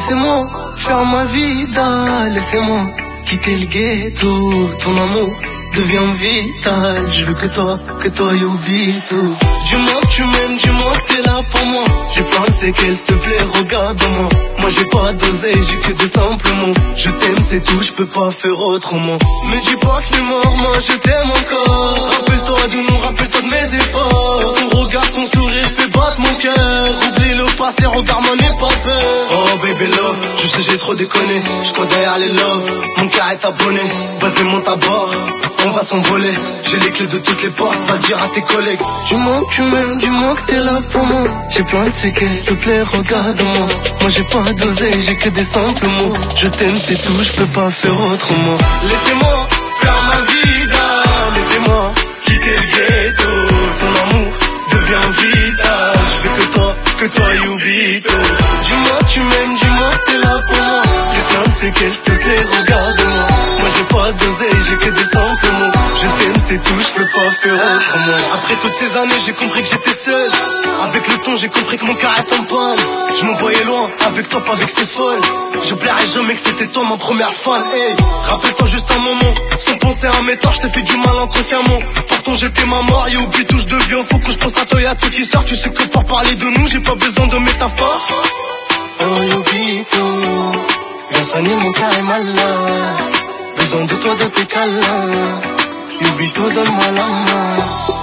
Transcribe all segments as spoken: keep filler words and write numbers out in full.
Laissez-moi faire ma vida, laissez-moi quitter le ghetto. Ton amour devient vital, je veux que toi, que toi y'oublie tout. Dis-moi que tu m'aimes, dis-moi que t'es là pour moi. J'ai plein de séquelles, s'il te plaît, regarde-moi. Moi j'ai pas d'oseille, j'ai que des simples mots. Je t'aime, c'est tout, je peux pas faire autrement. Me dis pas que c'est mort, moi je t'aime encore. Rappelle-toi de nous, rappelle-toi de mes efforts. Ton regard, ton sourire fait battre mon cœur. Oublie le passé, regarde-moi, n'aie pas peur. Oh baby love, je sais j'ai trop déconné. Je crois derrière les love, mon cœur est abonné. Vas-y monte à bord, on va s'envoler. J'ai les clés de toutes les portes, va le dire à tes collègues. Dis-moi que tu m'aimes, dis-moi que t'es là pour moi. J'ai plein de séquelles, s'il te plaît, regarde-moi. Moi j'ai pas d'oseille, j'ai que des simples mots. Je t'aime, c'est tout, je peux pas faire autrement. Laissez-moi faire ma vida, laissez-moi quitter le ghetto. Ton amour devient vital, je veux que toi, que toi y'oublie tout. Dis-moi que tu m'aimes, dis-moi que t'es là pour moi. J'ai plein de séquelles, s'il te plaît, regarde-moi. Moi j'ai pas d'oseille, j'ai que des simples mots. Je t'aime, c'est tout, je peux pas faire autrement. Après toutes ces années, j'ai compris que j'étais seul. Avec le temps, j'ai compris que mon cœur est en panne. Je me voyais loin, avec toi, pas avec ces folles. J'oublierai jamais que c'était toi ma première fan. Hey, rappelle-toi juste un moment, sans penser à mes torts, je t'ai fait du mal inconsciemment. Pourtant j'étais ma mort, et oublie tout, je deviens faux. Quand je pense à toi, y'a tout qui sort. Tu sais que pour parler de nous, j'ai pas besoin de métaphores. Oh, y'oublie tout. Viens soigner mon cœur est malade. Besoin de toi, de tes câlins. Y'oublie tout, donne-moi la main.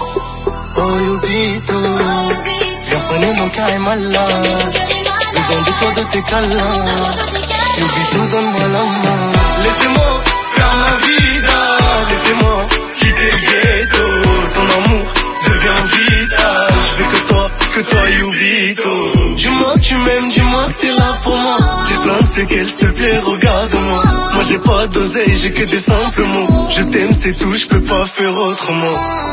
Oh, y'oublie tout. Viens soigner mon cœur est malade. Besoin de toi, de tes câlins. Y'oublie tout, donne-moi la main. Laissez-moi faire ma vida, laissez-moi quitter le ghetto. Ton amour devient vital, je veux que toi, que toi y'oublie tout. Dis-moi que tu m'aimes, dis-moi que t'es là pour moi. J'ai plein de séquelles, s'il te plaît, regarde-moi. Moi j'ai pas d'oseille, j'ai que des simples mots. Je t'aime, c'est tout, je peux pas faire autrement.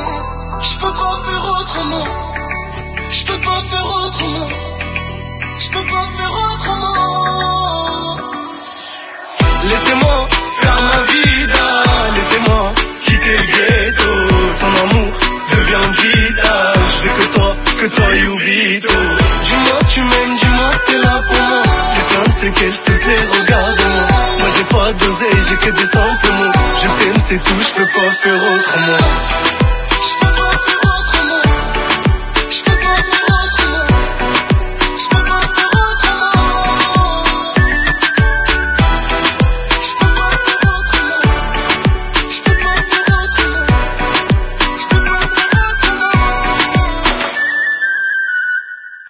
Je peux pas faire autrement. Je peux pas faire autrement. Je peux pas faire autrement. Laissez-moi faire ma vida, laissez-moi quitter le ghetto. Ton amour devient vital, je veux que toi, que toi y'oublie tout. Dis-moi que tu m'aimes, dis-moi que t'es là pour moi. J'ai plein de séquelles, s'il te plaît, regarde-moi. Moi j'ai pas d'oseille, j'ai que des simples mots. Je t'aime, c'est tout, je peux pas faire autrement.